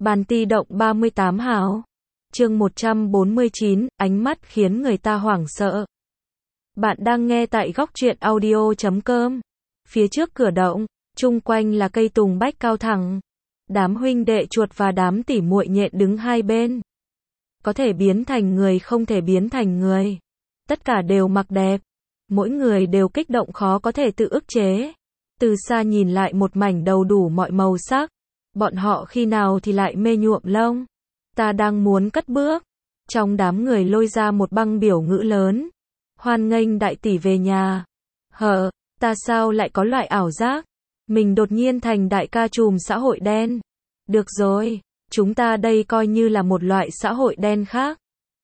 Bàn ti động 38 hào. Chương 149, ánh mắt khiến người ta hoảng sợ. Bạn đang nghe tại góc truyện audio.com. Phía trước cửa động, chung quanh là cây tùng bách cao thẳng. Đám huynh đệ chuột và đám tỉ muội nhện đứng hai bên. Có thể biến thành người, không thể biến thành người. Tất cả đều mặc đẹp. Mỗi người đều kích động khó có thể tự ức chế. Từ xa nhìn lại một mảnh đầu đủ mọi màu sắc. Bọn họ khi nào thì lại mê nhuộm lông. Ta đang muốn cất bước. Trong đám người lôi ra một băng biểu ngữ lớn. Hoan nghênh đại tỷ về nhà. Ta sao lại có loại ảo giác. Mình đột nhiên thành đại ca trùm xã hội đen. Được rồi, chúng ta đây coi như là một loại xã hội đen khác.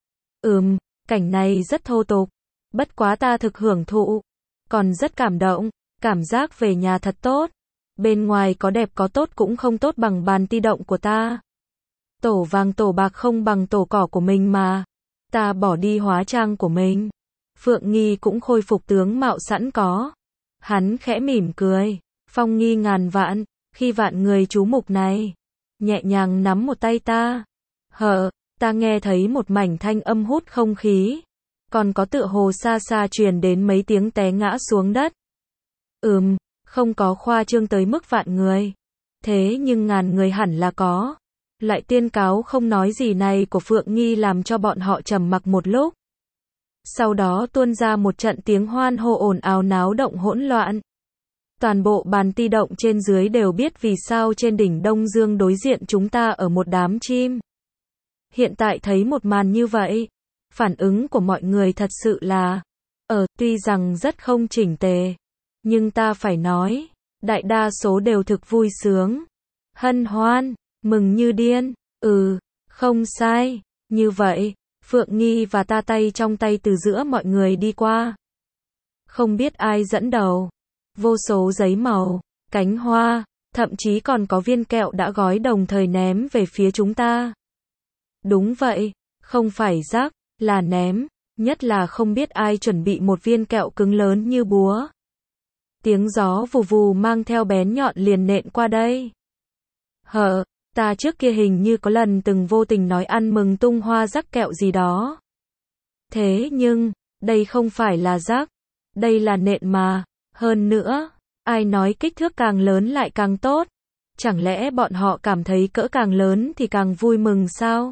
Cảnh này rất thô tục. Bất quá ta thực hưởng thụ. Còn rất cảm động. Cảm giác về nhà thật tốt. Bên ngoài có đẹp có tốt cũng không tốt bằng bàn ti động của ta. Tổ vàng tổ bạc không bằng tổ cỏ của mình mà. Ta bỏ đi hóa trang của mình. Phượng Nghi cũng khôi phục tướng mạo sẵn có. Hắn khẽ mỉm cười. Phong nghi ngàn vạn, khi vạn người chú mục này. Nhẹ nhàng nắm một tay ta. Ta nghe thấy một mảnh thanh âm hút không khí. Còn có tựa hồ xa xa truyền đến mấy tiếng té ngã xuống đất. Không có khoa trương tới mức vạn người. Thế nhưng ngàn người hẳn là có. Lại tiên cáo không nói gì này của Phượng Nghi làm cho bọn họ trầm mặc một lúc. Sau đó tuôn ra một trận tiếng hoan hô ồn ào náo động hỗn loạn. Toàn bộ bàn ti động trên dưới đều biết vì sao trên đỉnh Đông Dương đối diện chúng ta ở một đám chim. Hiện tại thấy một màn như vậy, phản ứng của mọi người thật sự là, tuy rằng rất không chỉnh tề, nhưng ta phải nói, đại đa số đều thực vui sướng, hân hoan, mừng như điên. Không sai, như vậy, Phượng Nghi và ta tay trong tay từ giữa mọi người đi qua. Không biết ai dẫn đầu. Vô số giấy màu, cánh hoa, thậm chí còn có viên kẹo đã gói đồng thời ném về phía chúng ta. Đúng vậy, không phải rác, là ném, nhất là không biết ai chuẩn bị một viên kẹo cứng lớn như búa. Tiếng gió vù vù mang theo bén nhọn liền nện qua đây. Ta trước kia hình như có lần từng vô tình nói ăn mừng tung hoa rắc kẹo gì đó. Thế nhưng, đây không phải là rác, đây là nện mà. Hơn nữa, ai nói kích thước càng lớn lại càng tốt? Chẳng lẽ bọn họ cảm thấy cỡ càng lớn thì càng vui mừng sao?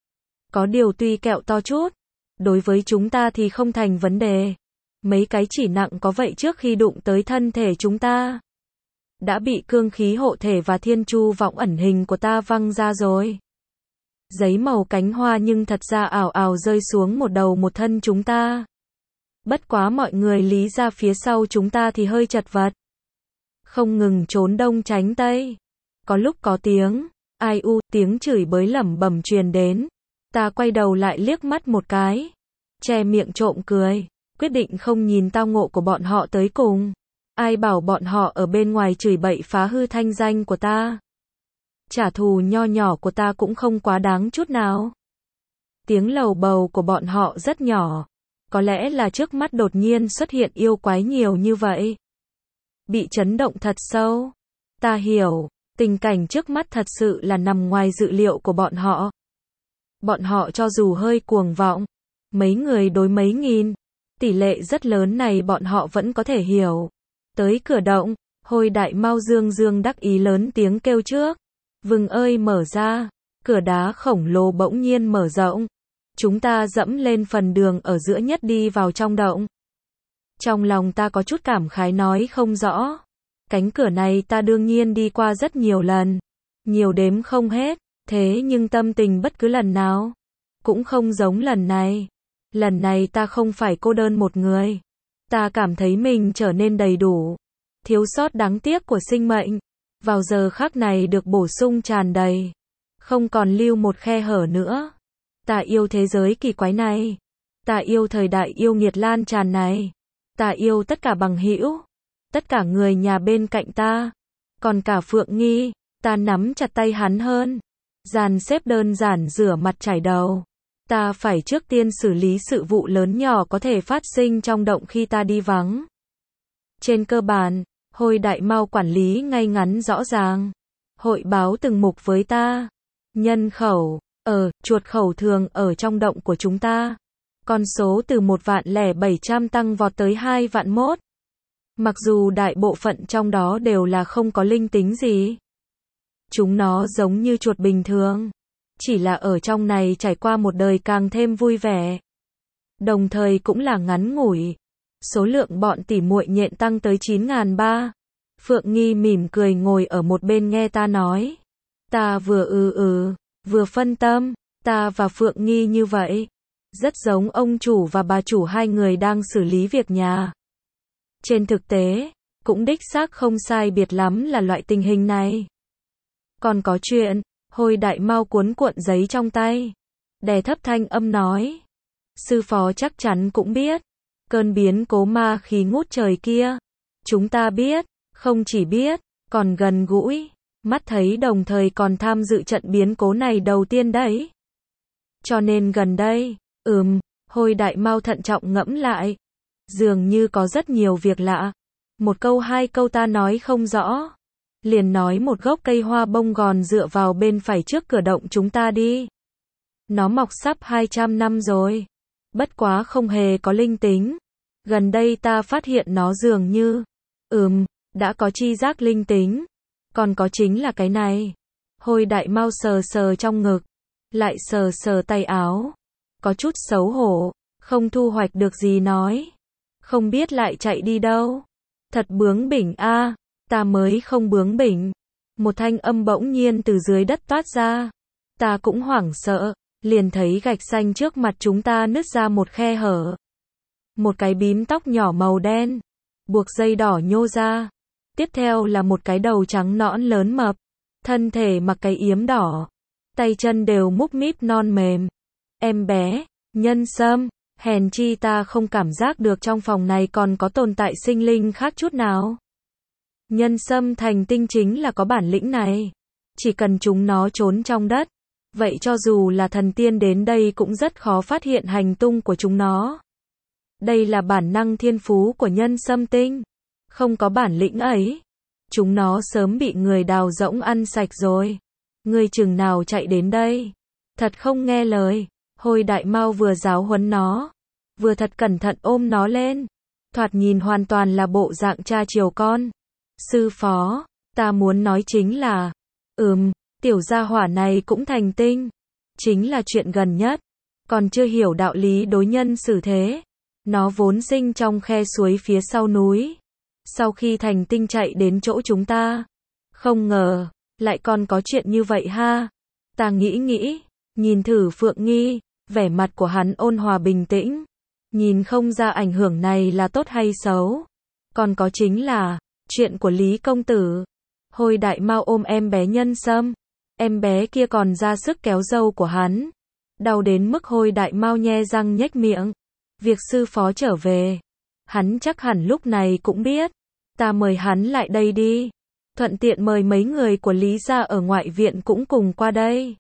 Có điều tuy kẹo to chút, đối với chúng ta thì không thành vấn đề. Mấy cái chỉ nặng có vậy trước khi đụng tới thân thể chúng ta. Đã bị cương khí hộ thể và thiên chu vọng ẩn hình của ta văng ra rồi. Giấy màu cánh hoa nhưng thật ra ảo ảo rơi xuống một đầu một thân chúng ta. Bất quá mọi người lý ra phía sau chúng ta thì hơi chật vật. Không ngừng trốn đông tránh tây. Có lúc có tiếng, tiếng chửi bới lẩm bẩm truyền đến. Ta quay đầu lại liếc mắt một cái. Che miệng trộm cười. Quyết định không nhìn tao ngộ của bọn họ tới cùng. Ai bảo bọn họ ở bên ngoài chửi bậy phá hư thanh danh của ta. Trả thù nho nhỏ của ta cũng không quá đáng chút nào. Tiếng lầu bầu của bọn họ rất nhỏ. Có lẽ là trước mắt đột nhiên xuất hiện yêu quái nhiều như vậy. Bị chấn động thật sâu. Ta hiểu, tình cảnh trước mắt thật sự là nằm ngoài dự liệu của bọn họ. Bọn họ cho dù hơi cuồng vọng, mấy người đối mấy nghìn, tỷ lệ rất lớn này bọn họ vẫn có thể hiểu. Tới cửa động, Hồi Đại Mao dương đắc ý lớn tiếng kêu trước. Vừng ơi mở ra, cửa đá khổng lồ bỗng nhiên mở rộng. Chúng ta dẫm lên phần đường ở giữa nhất đi vào trong động. Trong lòng ta có chút cảm khái nói không rõ. Cánh cửa này ta đương nhiên đi qua rất nhiều lần. Nhiều đếm không hết. Thế nhưng tâm tình bất cứ lần nào cũng không giống lần này. Lần này ta không phải cô đơn một người. Ta cảm thấy mình trở nên đầy đủ. Thiếu sót đáng tiếc của sinh mệnh. Vào giờ khắc này được bổ sung tràn đầy. Không còn lưu một khe hở nữa. Ta yêu thế giới kỳ quái này. Ta yêu thời đại yêu nghiệt lan tràn này. Ta yêu tất cả bằng hữu. Tất cả người nhà bên cạnh ta. Còn cả Phượng Nghi, ta nắm chặt tay hắn hơn. Dàn xếp đơn giản rửa mặt chải đầu. Ta phải trước tiên xử lý sự vụ lớn nhỏ có thể phát sinh trong động khi ta đi vắng. Trên cơ bản, Hồi Đại Mao quản lý ngay ngắn rõ ràng. Hội báo từng mục với ta. Nhân khẩu, chuột khẩu thường ở trong động của chúng ta. Con số từ 1.700.000 tăng vọt tới 2.100.000. Mặc dù đại bộ phận trong đó đều là không có linh tính gì. Chúng nó giống như chuột bình thường. Chỉ là ở trong này trải qua một đời càng thêm vui vẻ. Đồng thời cũng là ngắn ngủi. Số lượng bọn tỉ muội nhện tăng tới 9.300. Phượng Nghi mỉm cười ngồi ở một bên nghe ta nói. Ta vừa vừa phân tâm. Ta và Phượng Nghi như vậy. Rất giống ông chủ và bà chủ hai người đang xử lý việc nhà. Trên thực tế, cũng đích xác không sai biệt lắm là loại tình hình này. Còn có chuyện, Hồi Đại Mao cuốn cuộn giấy trong tay. Đè thấp thanh âm nói. Sư phó chắc chắn cũng biết. Cơn biến cố ma khí ngút trời kia. Chúng ta biết, không chỉ biết, còn gần gũi. Mắt thấy đồng thời còn tham dự trận biến cố này đầu tiên đấy. Cho nên gần đây, Hồi Đại Mao thận trọng ngẫm lại. Dường như có rất nhiều việc lạ. Một câu hai câu ta nói không rõ. Liền nói một gốc cây hoa bông gòn dựa vào bên phải trước cửa động chúng ta đi. Nó mọc sắp 200 năm rồi. Bất quá không hề có linh tính. Gần đây ta phát hiện nó dường như, đã có chi giác linh tính. Còn có chính là cái này. Hồi Đại Mao sờ sờ trong ngực. Lại sờ sờ tay áo. Có chút xấu hổ. Không thu hoạch được gì nói. Không biết lại chạy đi đâu. Thật bướng bỉnh a. Ta mới không bướng bỉnh. Một thanh âm bỗng nhiên từ dưới đất toát ra. Ta cũng hoảng sợ. Liền thấy gạch xanh trước mặt chúng ta nứt ra một khe hở. Một cái bím tóc nhỏ màu đen. Buộc dây đỏ nhô ra. Tiếp theo là một cái đầu trắng nõn lớn mập. Thân thể mặc cái yếm đỏ. Tay chân đều múc míp non mềm. Em bé, Nhân Sâm. Hèn chi ta không cảm giác được trong phòng này còn có tồn tại sinh linh khác chút nào. Nhân Sâm thành tinh chính là có bản lĩnh này. Chỉ cần chúng nó trốn trong đất. Vậy cho dù là thần tiên đến đây cũng rất khó phát hiện hành tung của chúng nó. Đây là bản năng thiên phú của Nhân Sâm tinh. Không có bản lĩnh ấy. Chúng nó sớm bị người đào rỗng ăn sạch rồi. Ngươi chừng nào chạy đến đây. Thật không nghe lời. Hồi Đại Mao vừa giáo huấn nó. Vừa thật cẩn thận ôm nó lên. Thoạt nhìn hoàn toàn là bộ dạng cha chiều con. Sư phó, ta muốn nói chính là. Tiểu gia hỏa này cũng thành tinh. Chính là chuyện gần nhất. Còn chưa hiểu đạo lý đối nhân xử thế. Nó vốn sinh trong khe suối phía sau núi. Sau khi thành tinh chạy đến chỗ chúng ta. Không ngờ, lại còn có chuyện như vậy ha. Ta nghĩ, nhìn thử Phượng Nghi, vẻ mặt của hắn ôn hòa bình tĩnh. Nhìn không ra ảnh hưởng này là tốt hay xấu. Còn có chính là, chuyện của Lý Công Tử. Hồi Đại Mao ôm em bé Nhân Sâm. Em bé kia còn ra sức kéo râu của hắn. Đau đến mức Hồi Đại Mao nhe răng nhếch miệng. Việc sư phó trở về. Hắn chắc hẳn lúc này cũng biết. Ta mời hắn lại đây đi. Thuận tiện mời mấy người của Lý gia ở ngoại viện cũng cùng qua đây.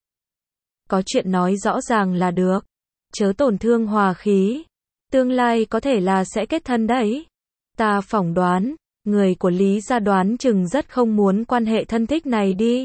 Có chuyện nói rõ ràng là được. Chớ tổn thương hòa khí. Tương lai có thể là sẽ kết thân đấy. Ta phỏng đoán, người của Lý gia đoán chừng rất không muốn quan hệ thân thích này đi.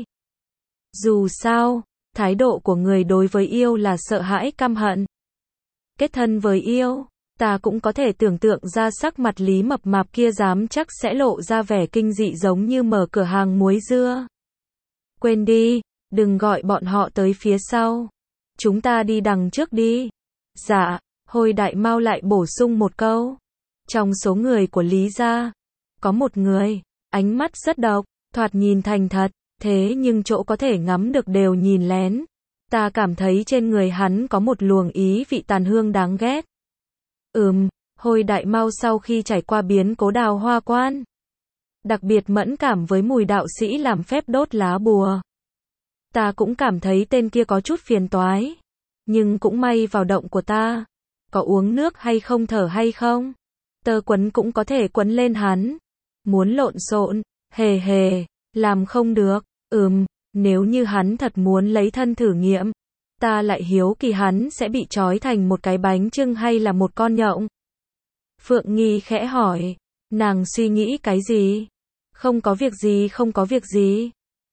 Dù sao, thái độ của người đối với yêu là sợ hãi căm hận. Kết thân với yêu, ta cũng có thể tưởng tượng ra sắc mặt Lý mập mạp kia dám chắc sẽ lộ ra vẻ kinh dị giống như mở cửa hàng muối dưa. Quên đi, đừng gọi bọn họ tới phía sau. Chúng ta đi đằng trước đi. Dạ, Hồi Đại Mao lại bổ sung một câu. Trong số người của Lý gia, có một người, ánh mắt rất độc, thoạt nhìn thành thật, thế nhưng chỗ có thể ngắm được đều nhìn lén. Ta cảm thấy trên người hắn có một luồng ý vị tàn hương đáng ghét. Hồi Đại Mao sau khi trải qua biến cố Đào Hoa Quan, đặc biệt mẫn cảm với mùi đạo sĩ làm phép đốt lá bùa. Ta cũng cảm thấy tên kia có chút phiền toái. Nhưng cũng may vào động của ta. Có uống nước hay không thở hay không? Tơ quấn cũng có thể quấn lên hắn. Muốn lộn xộn, hề, làm không được. Nếu như hắn thật muốn lấy thân thử nghiệm, ta lại hiếu kỳ hắn sẽ bị trói thành một cái bánh chưng hay là một con nhộng. Phượng Nghi khẽ hỏi, nàng suy nghĩ cái gì? Không có việc gì.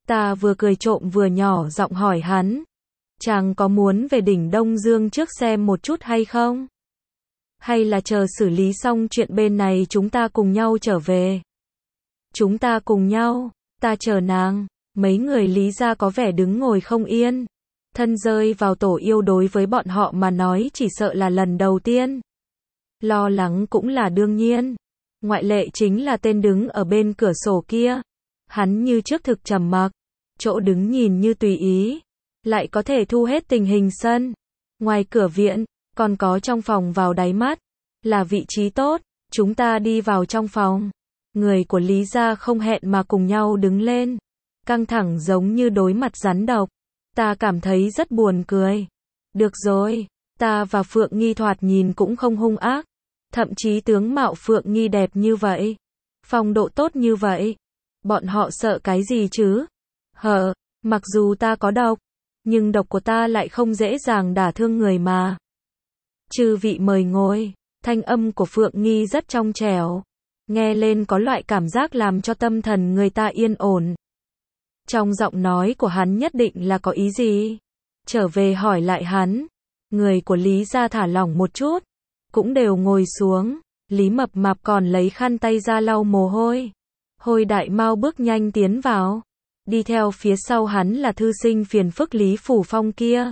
Ta vừa cười trộm vừa nhỏ giọng hỏi hắn. Chàng có muốn về đỉnh Đông Dương trước xem một chút hay không? Hay là chờ xử lý xong chuyện bên này chúng ta cùng nhau trở về? Chúng ta cùng nhau, ta chờ nàng. Mấy người Lý gia có vẻ đứng ngồi không yên. Thân rơi vào tổ yêu đối với bọn họ mà nói chỉ sợ là lần đầu tiên. Lo lắng cũng là đương nhiên. Ngoại lệ chính là tên đứng ở bên cửa sổ kia. Hắn như trước thực trầm mặc, chỗ đứng nhìn như tùy ý, lại có thể thu hết tình hình sân. Ngoài cửa viện, còn có trong phòng vào đáy mắt, là vị trí tốt, chúng ta đi vào trong phòng. Người của Lý gia không hẹn mà cùng nhau đứng lên, căng thẳng giống như đối mặt rắn độc. Ta cảm thấy rất buồn cười. Được rồi, ta và Phượng Nghi thoạt nhìn cũng không hung ác, thậm chí tướng mạo Phượng Nghi đẹp như vậy, phong độ tốt như vậy, bọn họ sợ cái gì chứ? Mặc dù ta có độc, nhưng độc của ta lại không dễ dàng đả thương người mà. Chư vị mời ngồi. Thanh âm của Phượng Nghi rất trong trẻo, nghe lên có loại cảm giác làm cho tâm thần người ta yên ổn. Trong giọng nói của hắn nhất định là có ý gì? Trở về hỏi lại hắn. Người của Lý gia thả lỏng một chút, cũng đều ngồi xuống. Lý Mập Mạp còn lấy khăn tay ra lau mồ hôi. Hồi Đại Mao bước nhanh tiến vào. Đi theo phía sau hắn là thư sinh phiền phức Lý Phủ Phong kia.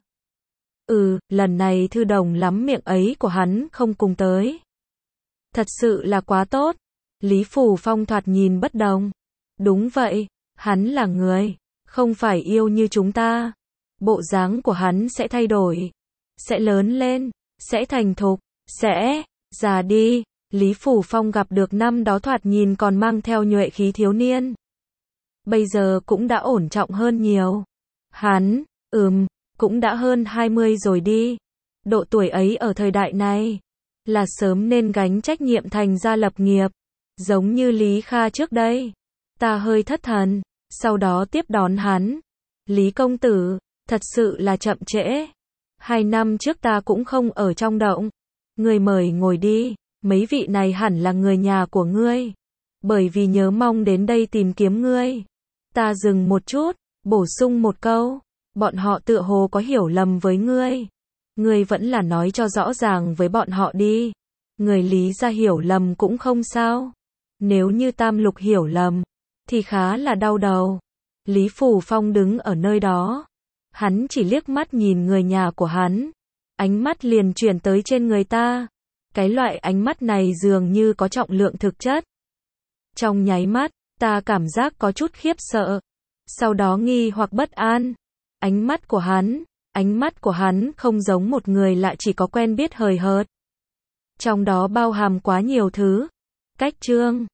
Lần này thư đồng lắm miệng ấy của hắn không cùng tới. Thật sự là quá tốt. Lý Phủ Phong thoạt nhìn bất đồng. Đúng vậy, hắn là người, không phải yêu như chúng ta. Bộ dáng của hắn sẽ thay đổi, sẽ lớn lên, sẽ thành thục, sẽ già đi. Lý Phủ Phong gặp được năm đó thoạt nhìn còn mang theo nhuệ khí thiếu niên. Bây giờ cũng đã ổn trọng hơn nhiều. Hắn, cũng đã hơn 20 rồi đi. Độ tuổi ấy ở thời đại này, là sớm nên gánh trách nhiệm thành gia lập nghiệp. Giống như Lý Kha trước đây. Ta hơi thất thần, sau đó tiếp đón hắn. Lý công tử, thật sự là chậm trễ. 2 năm trước ta cũng không ở trong động. Ngươi mời ngồi đi, mấy vị này hẳn là người nhà của ngươi. Bởi vì nhớ mong đến đây tìm kiếm ngươi. Ta dừng một chút, bổ sung một câu. Bọn họ tựa hồ có hiểu lầm với ngươi. Ngươi vẫn là nói cho rõ ràng với bọn họ đi. Người Lý gia hiểu lầm cũng không sao. Nếu như Tam Lục hiểu lầm, thì khá là đau đầu. Lý Phủ Phong đứng ở nơi đó. Hắn chỉ liếc mắt nhìn người nhà của hắn. Ánh mắt liền chuyển tới trên người ta. Cái loại ánh mắt này dường như có trọng lượng thực chất. Trong nháy mắt, ta cảm giác có chút khiếp sợ. Sau đó nghi hoặc bất an. Ánh mắt của hắn không giống một người lạ chỉ có quen biết hời hợt. Trong đó bao hàm quá nhiều thứ. Cách trương,